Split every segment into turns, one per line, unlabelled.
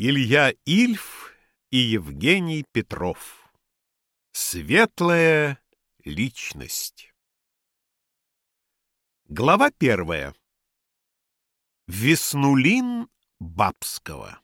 Илья Ильф и Евгений Петров. Светлая личность. Глава 1. Веснулин Бабского.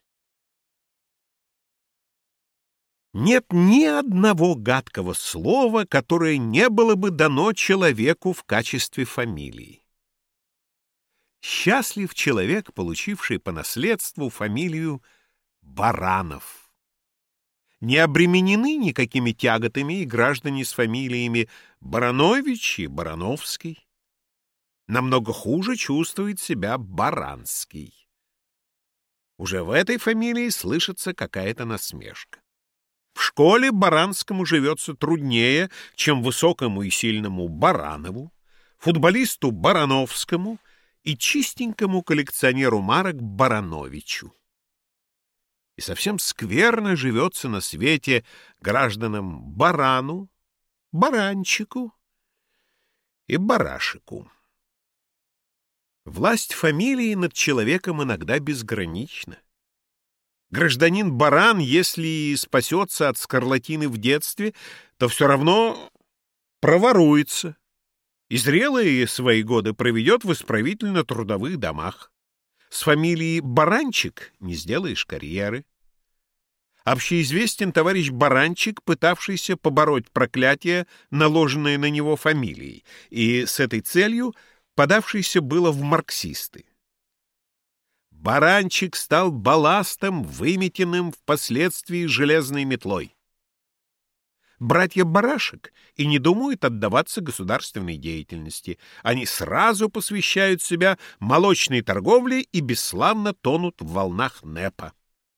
Нет ни одного гадкого слова, которое не было бы дано человеку в качестве фамилии. Счастлив человек, получивший по наследству фамилию Баранов. Не обременены никакими тяготами и граждане с фамилиями Баранович и Барановский. Намного хуже чувствует себя Баранский. Уже в этой фамилии слышится какая-то насмешка. В школе Баранскому живется труднее, чем высокому и сильному Баранову, футболисту Барановскому и чистенькому коллекционеру марок Барановичу. И совсем скверно живется на свете гражданам Барану, Баранчику и Барашику. Власть фамилии над человеком иногда безгранична. Гражданин Баран, если и спасется от скарлатины в детстве, то все равно проворуется и зрелые свои годы проведет в исправительно-трудовых домах. С фамилией Баранчик не сделаешь карьеры. Общеизвестен товарищ Баранчик, пытавшийся побороть проклятие, наложенное на него фамилией, и с этой целью подавшийся было в марксисты. Баранчик стал балластом, выметенным впоследствии железной метлой. Братья Барашек и не думают отдаваться государственной деятельности. Они сразу посвящают себя молочной торговле и бесславно тонут в волнах НЭПа.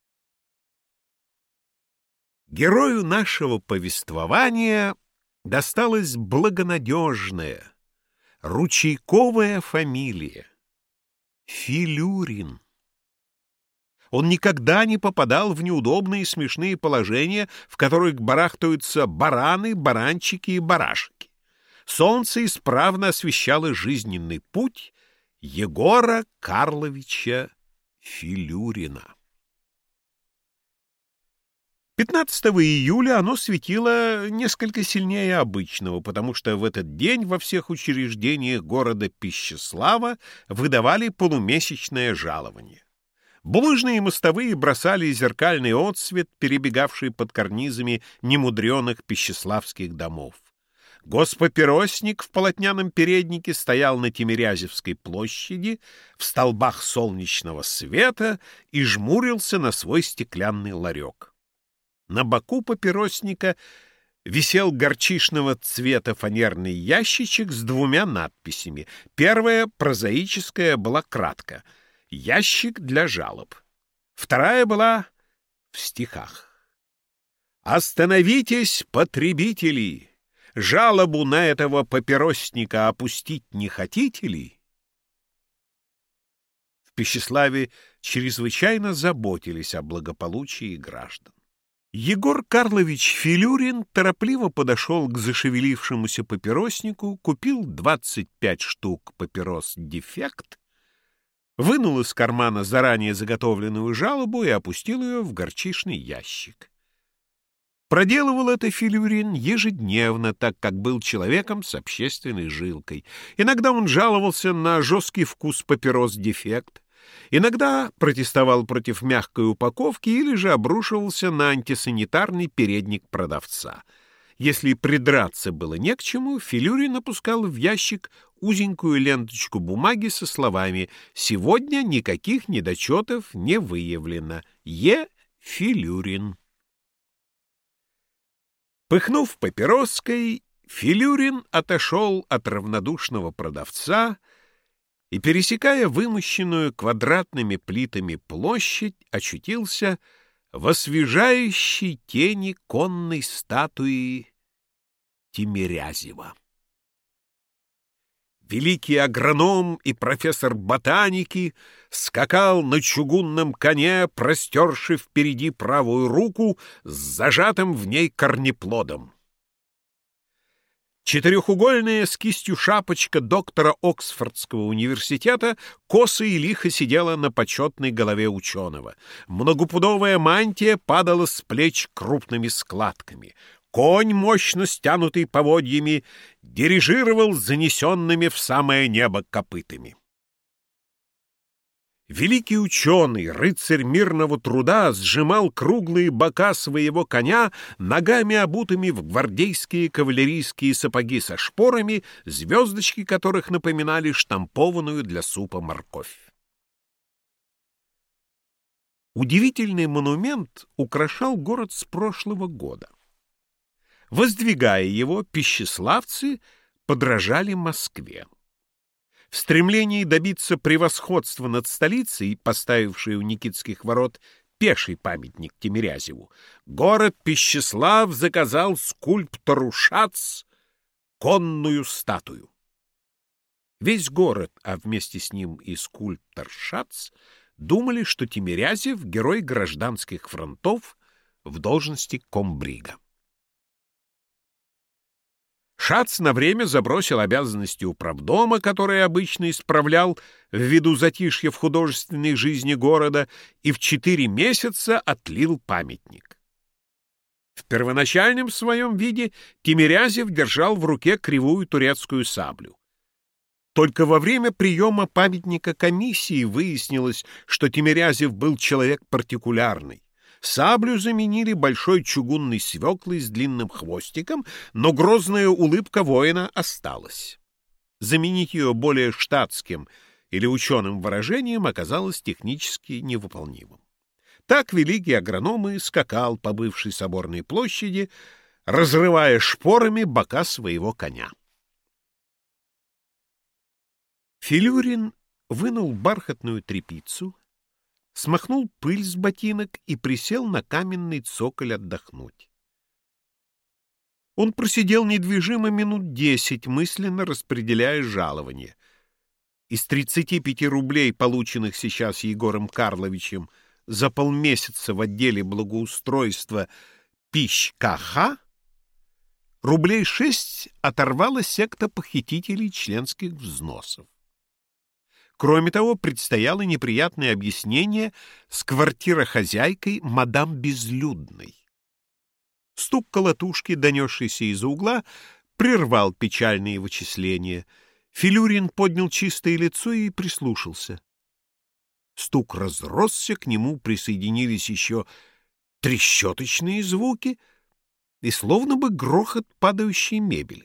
Герою нашего повествования досталась благонадежная, ручейковая фамилия — Филюрин. Он никогда не попадал в неудобные и смешные положения, в которых барахтаются бараны, баранчики и барашки. Солнце исправно освещало жизненный путь Егора Карловича Филюрина. 15 июля оно светило несколько сильнее обычного, потому что в этот день во всех учреждениях города Пищеслава выдавали полумесячное жалование. Булыжные мостовые бросали зеркальный отсвет, перебегавший под карнизами немудреных пищеславских домов. Госпапиросник в полотняном переднике стоял на Тимирязевской площади в столбах солнечного света и жмурился на свой стеклянный ларек. На боку папиросника висел горчичного цвета фанерный ящичек с двумя надписями. Первая, прозаическая, была кратко: «Ящик для жалоб». Вторая была в стихах: «Остановитесь, потребители! Жалобу на этого папиросника опустить не хотите ли?» В Пищеславе чрезвычайно заботились о благополучии граждан. Егор Карлович Филюрин торопливо подошел к зашевелившемуся папироснику, купил 25 штук папирос «Дефект», вынул из кармана заранее заготовленную жалобу и опустил ее в горчичный ящик. Проделывал это Филюрин ежедневно, так как был человеком с общественной жилкой. Иногда он жаловался на жесткий вкус папирос «Дефект», иногда протестовал против мягкой упаковки или же обрушивался на антисанитарный передник продавца. Если придраться было не к чему, Филюрин опускал в ящик узенькую ленточку бумаги со словами: «Сегодня никаких недочетов не выявлено. Е. Филюрин». Пыхнув папироской, Филюрин отошел от равнодушного продавца и, пересекая вымощенную квадратными плитами площадь, очутился в освежающей тени конной статуи Тимирязева. Великий агроном и профессор ботаники скакал на чугунном коне, простерши впереди правую руку с зажатым в ней корнеплодом. Четырехугольная с кистью шапочка доктора Оксфордского университета косо и лихо сидела на почетной голове ученого. Многопудовая мантия падала с плеч крупными складками. Конь, мощно стянутый поводьями, дирижировал занесенными в самое небо копытами. Великий ученый, рыцарь мирного труда, сжимал круглые бока своего коня ногами, обутыми в гвардейские кавалерийские сапоги со шпорами, звездочки которых напоминали штампованную для супа морковь. Удивительный монумент украшал город с прошлого года. Воздвигая его, пищеславцы подражали Москве. В стремлении добиться превосходства над столицей, поставившей у Никитских ворот пеший памятник Тимирязеву, город Пищеслав заказал скульптору Шац конную статую. Весь город, а вместе с ним и скульптор Шац, думали, что Тимирязев — герой гражданских фронтов в должности комбрига. Шац на время забросил обязанности управдома, которые обычно исправлял ввиду затишья в художественной жизни города, и в 4 месяца отлил памятник. В первоначальном своем виде Тимирязев держал в руке кривую турецкую саблю. Только во время приема памятника комиссии выяснилось, что Тимирязев был человек партикулярный. Саблю заменили большой чугунной свеклой с длинным хвостиком, но грозная улыбка воина осталась. Заменить ее более штатским или ученым выражением оказалось технически невыполнимым. Так великий агроном и скакал по бывшей соборной площади, разрывая шпорами бока своего коня. Филюрин вынул бархатную тряпицу, смахнул пыль с ботинок и присел на каменный цоколь отдохнуть. Он просидел недвижимо минут 10, мысленно распределяя жалование. Из 35 рублей, полученных сейчас Егором Карловичем за полмесяца в отделе благоустройства ПИЩ-КХ, рублей 6 оторвала секта похитителей членских взносов. Кроме того, предстояло неприятное объяснение с квартирохозяйкой мадам Безлюдной. Стук колотушки, донесшийся из-за угла, прервал печальные вычисления. Филюрин поднял чистое лицо и прислушался. Стук разросся, к нему присоединились еще трещоточные звуки и словно бы грохот падающей мебели.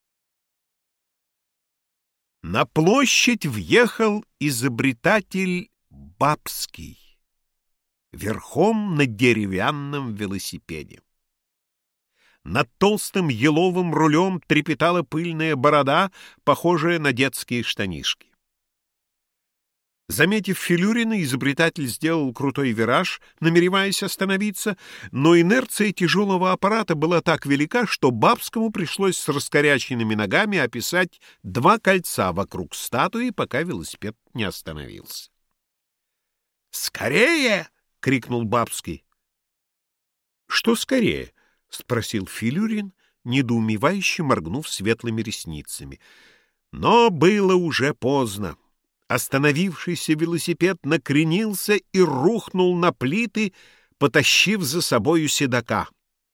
На площадь въехал изобретатель Бабский верхом на деревянном велосипеде. Над толстым еловым рулем трепетала пыльная борода, похожая на детские штанишки. Заметив Филюрина, изобретатель сделал крутой вираж, намереваясь остановиться, но инерция тяжелого аппарата была так велика, что Бабскому пришлось с раскоряченными ногами описать 2 кольца вокруг статуи, пока велосипед не остановился. «Скорее!» — крикнул Бабский. «Что скорее?» — спросил Филюрин, недоумевающе моргнув светлыми ресницами. Но было уже поздно. Остановившийся велосипед накренился и рухнул на плиты, потащив за собою седока.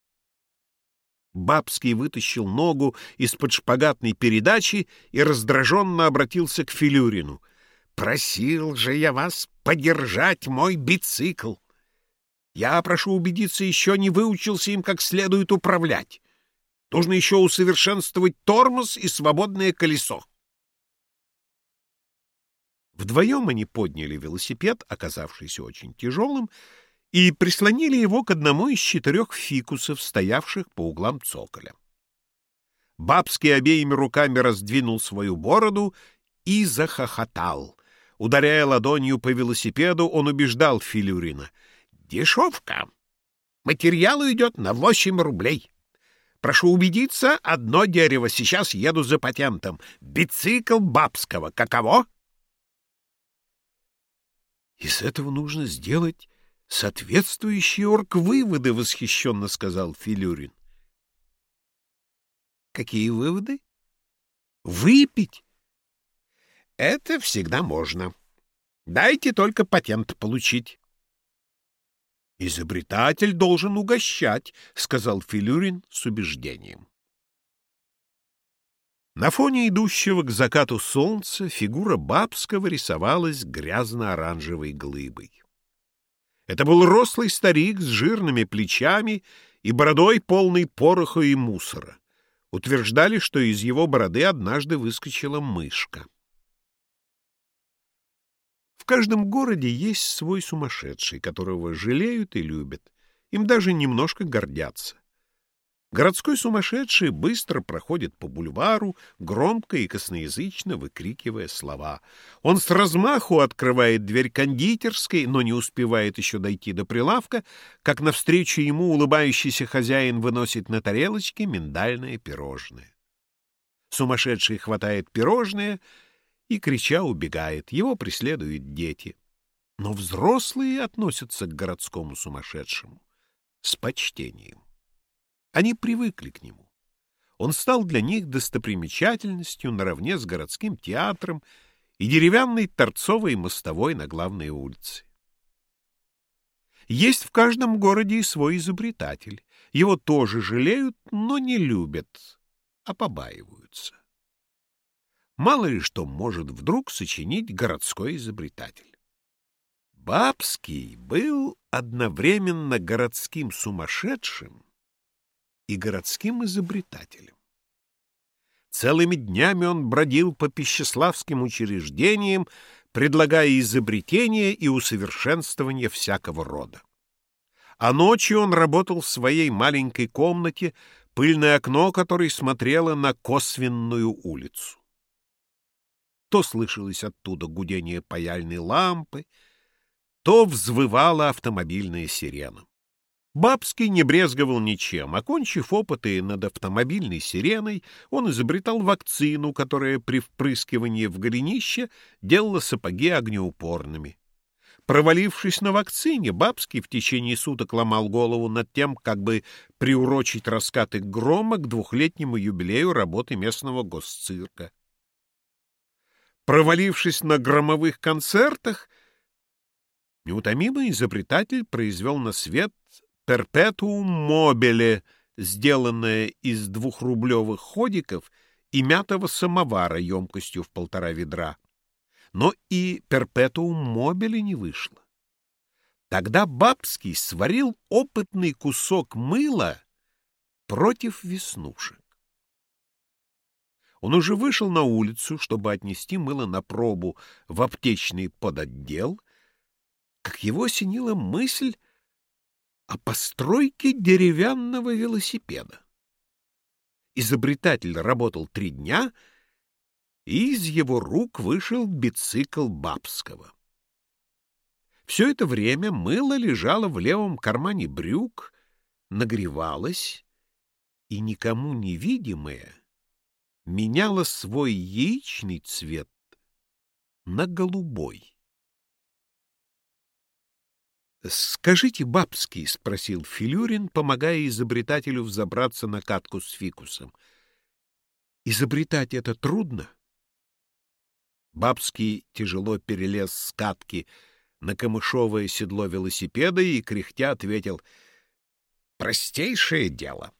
Бабский вытащил ногу из-под шпагатной передачи и раздраженно обратился к Филюрину. «Просил же я вас подержать мой бицикл. Я, прошу убедиться, еще не выучился им как следует управлять. Нужно еще усовершенствовать тормоз и свободное колесо». Вдвоем они подняли велосипед, оказавшийся очень тяжелым, и прислонили его к одному из 4 фикусов, стоявших по углам цоколя. Бабский обеими руками раздвинул свою бороду и захохотал. Ударяя ладонью по велосипеду, он убеждал Филюрина: «Дешевка. Материал идет на 8 рублей. Прошу убедиться, одно дерево. Сейчас еду за патентом. Бицикл Бабского. Каково?» «Из этого нужно сделать соответствующие оргвыводы», — восхищенно сказал Филюрин. Какие выводы? Выпить? Это всегда можно. Дайте только патент получить. Изобретатель должен угощать, сказал Филюрин с убеждением. На фоне идущего к закату солнца фигура Бабского рисовалась грязно-оранжевой глыбой. Это был рослый старик с жирными плечами и бородой, полной пороха и мусора. Утверждали, что из его бороды однажды выскочила мышка. В каждом городе есть свой сумасшедший, которого жалеют и любят. Им даже немножко гордятся. Городской сумасшедший быстро проходит по бульвару, громко и косноязычно выкрикивая слова. Он с размаху открывает дверь кондитерской, но не успевает еще дойти до прилавка, как навстречу ему улыбающийся хозяин выносит на тарелочке миндальное пирожное. Сумасшедший хватает пирожное и, крича, убегает. Его преследуют дети. Но взрослые относятся к городскому сумасшедшему с почтением. Они привыкли к нему. Он стал для них достопримечательностью наравне с городским театром и деревянной торцовой мостовой на главной улице. Есть в каждом городе и свой изобретатель. Его тоже жалеют, но не любят, а побаиваются. Мало ли что может вдруг сочинить городской изобретатель. Бабский был одновременно городским сумасшедшим и городским изобретателем. Целыми днями он бродил по пищеславским учреждениям, предлагая изобретения и усовершенствования всякого рода. А ночью он работал в своей маленькой комнате, пыльное окно которой смотрело на Косвенную улицу. То слышалось оттуда гудение паяльной лампы, то взвывала автомобильная сирена. Бабский не брезговал ничем. Окончив опыты над автомобильной сиреной, он изобретал вакцину, которая при впрыскивании в голенище делала сапоги огнеупорными. Провалившись на вакцине, Бабский в течение суток ломал голову над тем, как бы приурочить раскаты грома к 2-летнему юбилею работы местного госцирка. Провалившись на громовых концертах, неутомимый изобретатель произвел на свет перпетуум мобиле, сделанное из 2-рублевых ходиков и мятого самовара емкостью в 1,5 ведра. Но и перпетуум мобиле не вышло. Тогда Бабский сварил опытный кусок мыла против веснушек. Он уже вышел на улицу, чтобы отнести мыло на пробу в аптечный подотдел, как его осенила мысль о постройке деревянного велосипеда. Изобретатель работал 3 дня, и из его рук вышел бицикл Бабского. Все это время мыло лежало в левом кармане брюк, нагревалось, и никому невидимое меняло свой яичный цвет на голубой. «Скажите, Бабский, — спросил Филюрин, помогая изобретателю взобраться на катку с фикусом, — изобретать это трудно?» Бабский тяжело перелез с катки на камышовое седло велосипеда и, кряхтя, ответил: «Простейшее дело».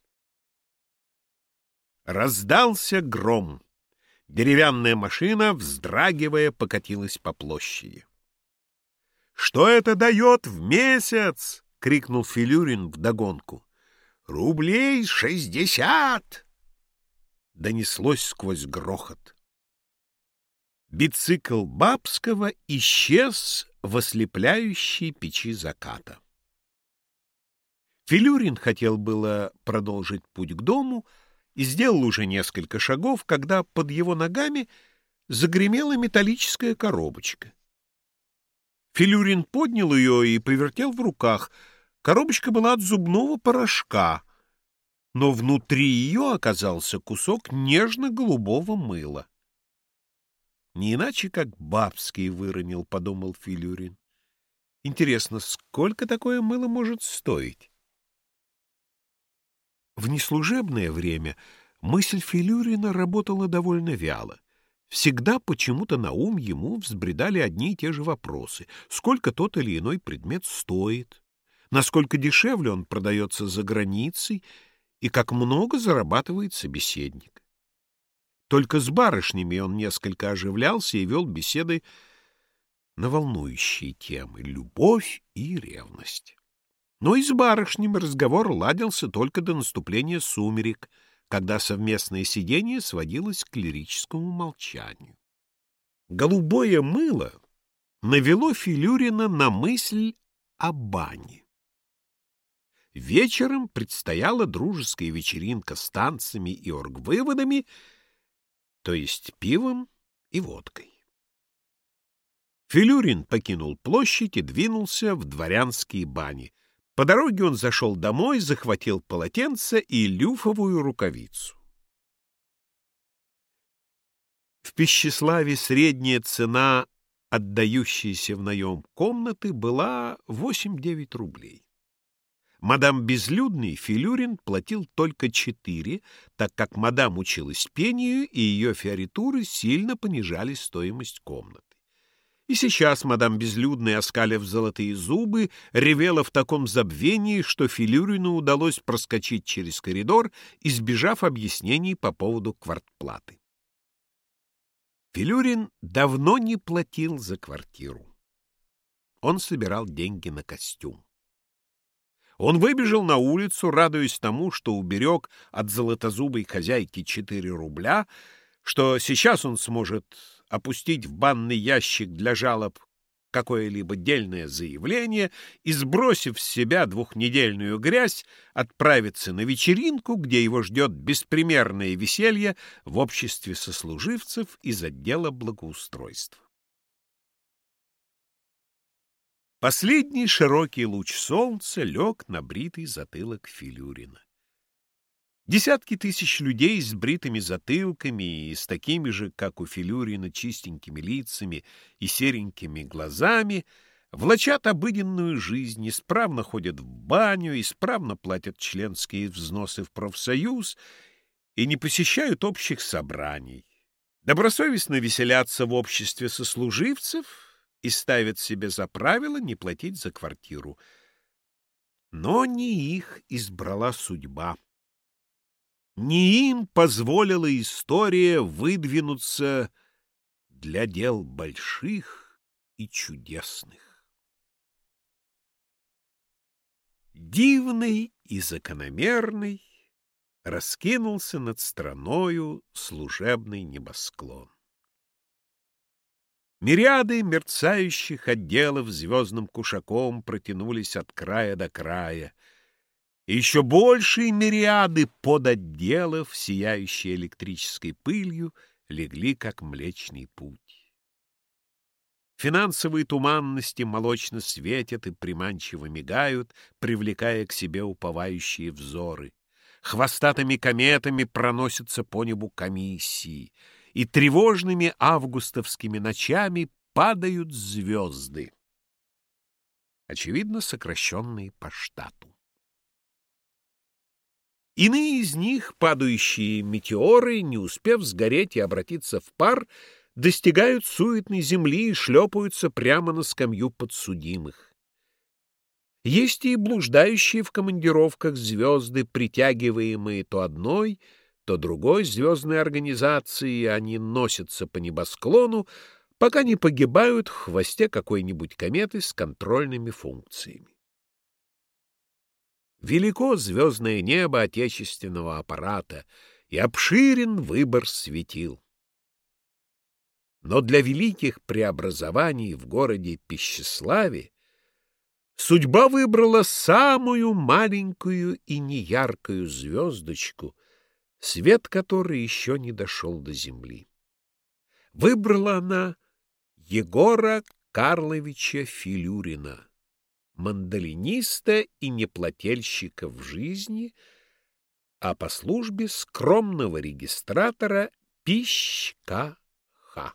Раздался гром. Деревянная машина, вздрагивая, покатилась по площади. «Что это дает в месяц?» — крикнул Филюрин вдогонку. «Рублей 60!» — донеслось сквозь грохот. Бицикл Бабского исчез в ослепляющей печи заката. Филюрин хотел было продолжить путь к дому и сделал уже несколько шагов, когда под его ногами загремела металлическая коробочка. Филюрин поднял ее и повертел в руках. Коробочка была от зубного порошка, но внутри ее оказался кусок нежно-голубого мыла. Не иначе, как Бабский выронил, — подумал Филюрин. Интересно, сколько такое мыло может стоить? В неслужебное время Мысль Филюрина работала довольно вяло. Всегда почему-то на ум ему взбредали одни и те же вопросы. Сколько тот или иной предмет стоит, насколько дешевле он продается за границей и как много зарабатывает собеседник. Только с барышнями он несколько оживлялся и вел беседы на волнующие темы — любовь и ревность. Но и с барышнями разговор ладился только до наступления сумерек, когда совместное сидение сводилось к лирическому молчанию. Голубое мыло навело Филюрина на мысль о бане. Вечером предстояла дружеская вечеринка с танцами и оргвыводами, то есть пивом и водкой. Филюрин покинул площадь и двинулся в дворянские бани. По дороге он зашел домой, захватил полотенце и люфовую рукавицу. В Пищеславе средняя цена, отдающаяся в наем комнаты, была 8-9 рублей. Мадам Безлюдной Филюрин платил только 4, так как мадам училась пению, и ее фиоритуры сильно понижали стоимость комнаты. И сейчас мадам Безлюдная, оскалив золотые зубы, ревела в таком забвении, что Филюрину удалось проскочить через коридор, избежав объяснений по поводу квартплаты. Филюрин давно не платил за квартиру. Он собирал деньги на костюм. Он выбежал на улицу, радуясь тому, что уберег от золотозубой хозяйки 4 рубля, что сейчас он сможет опустить в банный ящик для жалоб какое-либо дельное заявление и, сбросив с себя 2-недельную грязь, отправиться на вечеринку, где его ждет беспримерное веселье в обществе сослуживцев из отдела благоустройства. Последний широкий луч солнца лег на бритый затылок Филюрина. Десятки тысяч людей с бритыми затылками и с такими же, как у Филюрина, чистенькими лицами и серенькими глазами влачат обыденную жизнь, исправно ходят в баню, исправно платят членские взносы в профсоюз и не посещают общих собраний, добросовестно веселятся в обществе сослуживцев и ставят себе за правило не платить за квартиру. Но не их избрала судьба. Не им позволила история выдвинуться для дел больших и чудесных. Дивный и закономерный раскинулся над страною служебный небосклон. Мириады мерцающих отделов звездным кушаком протянулись от края до края, и еще большие мириады подотделов, сияющие электрической пылью, легли, как Млечный Путь. Финансовые туманности молочно светят и приманчиво мигают, привлекая к себе уповающие взоры. Хвостатыми кометами проносятся по небу комиссии, и тревожными августовскими ночами падают звезды, очевидно, сокращенные по штату. Иные из них, падающие метеоры, не успев сгореть и обратиться в пар, достигают суетной земли и шлепаются прямо на скамью подсудимых. Есть и блуждающие в командировках звезды, притягиваемые то одной, то другой звездной организацией, они носятся по небосклону, пока не погибают в хвосте какой-нибудь кометы с контрольными функциями. Велико звездное небо отечественного аппарата, и обширен выбор светил. Но для великих преобразований в городе Пищеславе судьба выбрала самую маленькую и неяркую звездочку, свет которой еще не дошел до земли. Выбрала она Егора Карловича Филюрина, мандолиниста и неплательщика в жизни, а по службе скромного регистратора Пищ-Ка-Ха.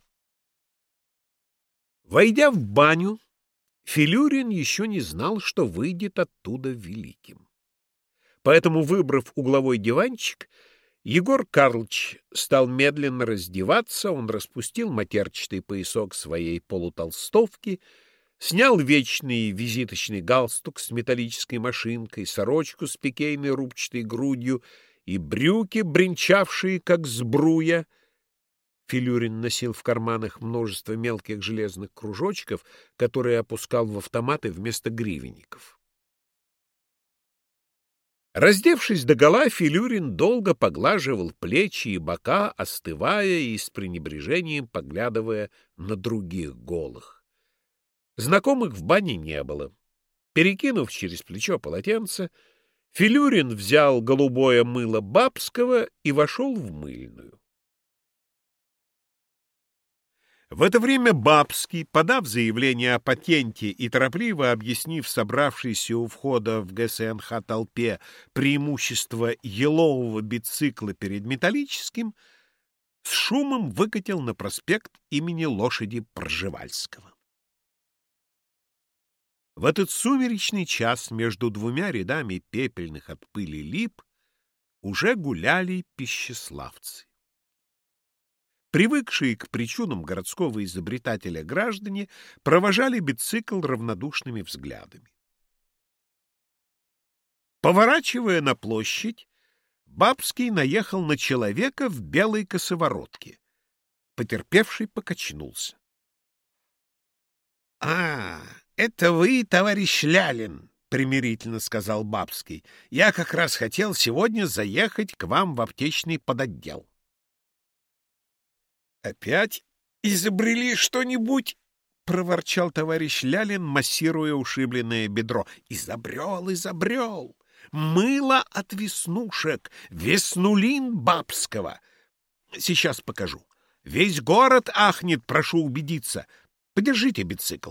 Войдя в баню, Филюрин еще не знал, что выйдет оттуда великим. Поэтому, выбрав угловой диванчик, Егор Карлович стал медленно раздеваться, он распустил матерчатый поясок своей полутолстовки, снял вечный визиточный галстук с металлической машинкой, сорочку с пикейной рубчатой грудью и брюки, бренчавшие, как сбруя. Филюрин носил в карманах множество мелких железных кружочков, которые опускал в автоматы вместо гривенников. Раздевшись догола, Филюрин долго поглаживал плечи и бока, остывая и с пренебрежением поглядывая на других голых. Знакомых в бане не было. Перекинув через плечо полотенце, Филюрин взял голубое мыло бабского и вошел в мыльную. В это время Бабский, подав заявление о патенте и торопливо объяснив собравшейся у входа в ГСНХ толпе преимущество елового бицикла перед металлическим, с шумом выкатил на проспект имени лошади Пржевальского. В этот сумеречный час между двумя рядами пепельных от пыли лип уже гуляли пищеславцы. Привыкшие к причудам городского изобретателя граждане провожали бицикл равнодушными взглядами. Поворачивая на площадь, Бабский наехал на человека в белой косоворотке. Потерпевший покачнулся. — А, это вы, товарищ Лялин, — примирительно сказал Бабский. — Я как раз хотел сегодня заехать к вам в аптечный подотдел. «Опять изобрели что-нибудь?» — проворчал товарищ Лялин, массируя ушибленное бедро. «Изобрел! Мыло от веснушек! Веснулин Бабского! Сейчас покажу. Весь город ахнет, прошу убедиться. Подержите бицикл».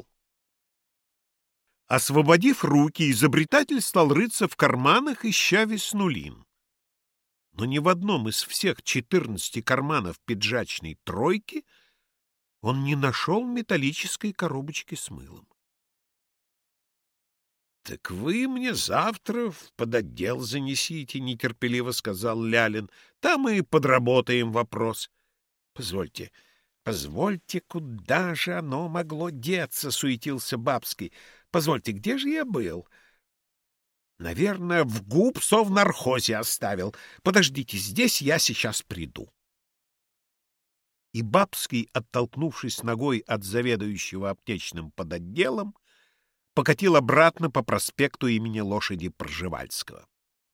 Освободив руки, изобретатель стал рыться в карманах, ища веснулин. Но ни в одном из всех 14 карманов пиджачной тройки он не нашел металлической коробочки с мылом. — Так вы мне завтра в подотдел занесите, — нетерпеливо сказал Лялин. — Там и подработаем вопрос. — Позвольте, куда же оно могло деться? — суетился Бабский. — Позвольте, где же я был? — Наверное, в губсовнархозе оставил. Подождите здесь, я сейчас приду. И Бабский, оттолкнувшись ногой от заведующего аптечным подотделом, покатил обратно по проспекту имени лошади Пржевальского.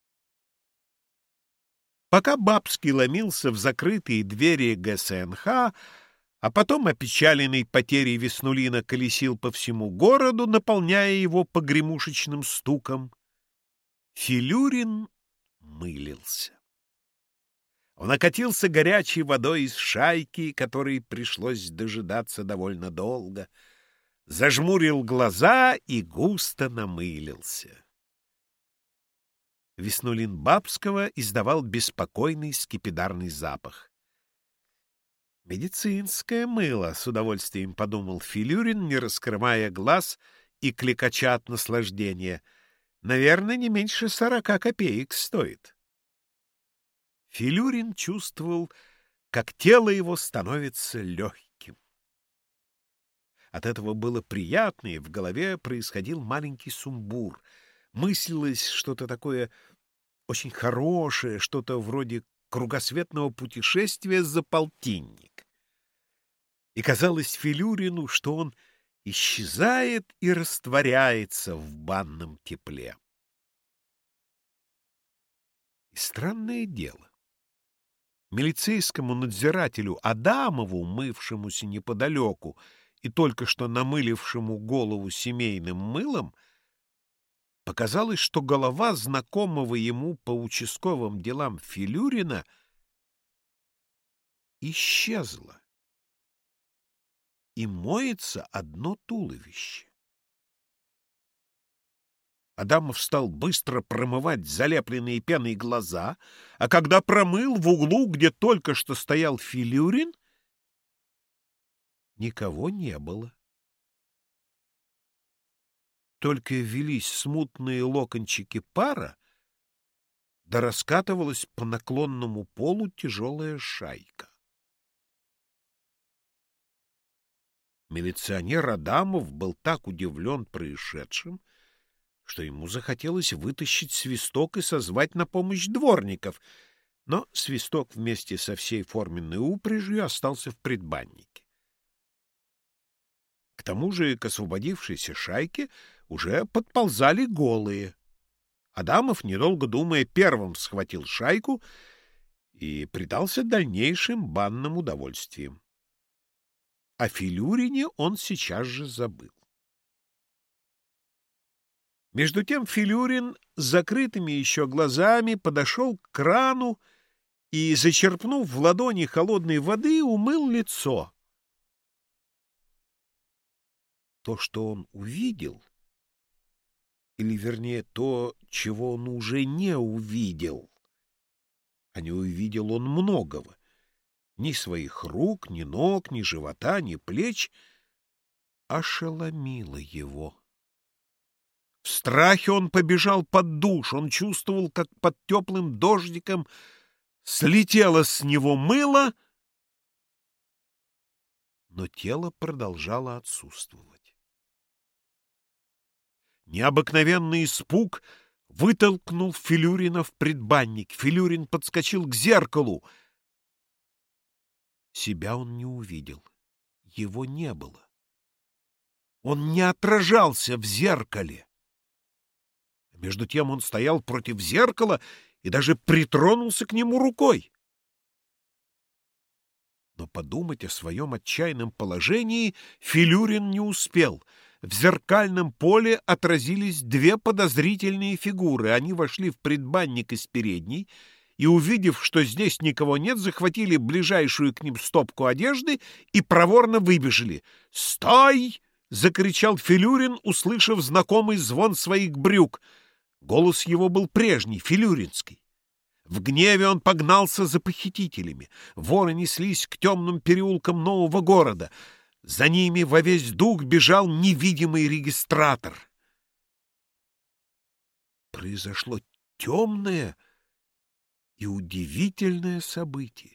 Пока Бабский ломился в закрытые двери ГСНХ, а потом, опечаленный потерей веснулина, колесил по всему городу, наполняя его погремушечным стуком, Филюрин мылился. Он окатился горячей водой из шайки, которой пришлось дожидаться довольно долго, зажмурил глаза и густо намылился. Веснулин Бабского издавал беспокойный скипидарный запах. «Медицинское мыло», — с удовольствием подумал Филюрин, не раскрывая глаз и кликача от наслаждения. Наверное, не меньше 40 копеек стоит. Филюрин чувствовал, как тело его становится легким. От этого было приятно, и в голове происходил маленький сумбур. Мыслилось что-то такое очень хорошее, что-то вроде кругосветного путешествия за полтинник. И казалось Филюрину, что он исчезает и растворяется в банном тепле. И странное дело. Милицейскому надзирателю Адамову, мывшемуся неподалеку и только что намылившему голову семейным мылом, показалось, что голова знакомого ему по участковым делам Филюрина исчезла. И моется одно туловище. Адамов стал быстро промывать залепленные пеной глаза, а когда промыл, в углу, где только что стоял Филюрин, никого не было. Только велись смутные локончики пара, да раскатывалась по наклонному полу тяжелая шайка. Милиционер Адамов был так удивлен происшедшим, что ему захотелось вытащить свисток и созвать на помощь дворников, но свисток вместе со всей форменной упряжью остался в предбаннике. К тому же к освободившейся шайке уже подползали голые. Адамов, недолго думая, первым схватил шайку и предался дальнейшим банным удовольствиям. О Филюрине он сейчас же забыл. Между тем Филюрин с закрытыми еще глазами подошел к крану и, зачерпнув в ладони холодной воды, умыл лицо. То, что он увидел, или, вернее, то, чего он уже не увидел, а не увидел он многого, ни своих рук, ни ног, ни живота, ни плеч, ошеломило его. В страхе он побежал под душ, он чувствовал, как под теплым дождиком слетело с него мыло, но тело продолжало отсутствовать. Необыкновенный испуг вытолкнул Филюрина в предбанник. Филюрин подскочил к зеркалу. Себя он не увидел. Его не было. Он не отражался в зеркале. Между тем он стоял против зеркала и даже притронулся к нему рукой. Но подумать о своем отчаянном положении Филюрин не успел. В зеркальном поле отразились две подозрительные фигуры. Они вошли в предбанник из передней и, увидев, что здесь никого нет, захватили ближайшую к ним стопку одежды и проворно выбежали. «Стой!» — закричал Филюрин, услышав знакомый звон своих брюк. Голос его был прежний, филюринский. В гневе он погнался за похитителями. Воры неслись к темным переулкам нового города. За ними во весь дух бежал невидимый регистратор. Произошло темное и удивительное событие.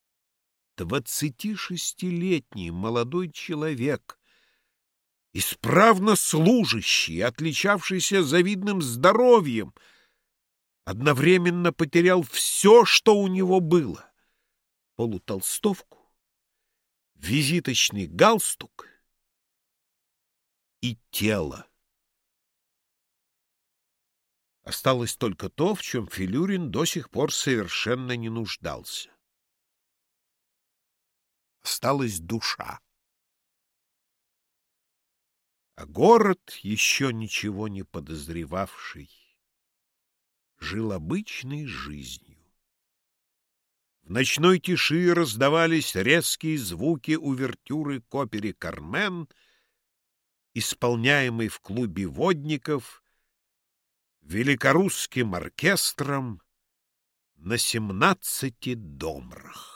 26-летний молодой человек, исправно служащий, отличавшийся завидным здоровьем, одновременно потерял все, что у него было: полутолстовку, визиточный галстук и тело. Осталось только то, в чем Филюрин до сих пор совершенно не нуждался. Осталась душа. А город, еще ничего не подозревавший, жил обычной жизнью. В ночной тиши раздавались резкие звуки увертюры к опере «Кармен», исполняемой в клубе водников великорусским оркестром на 17 домрах.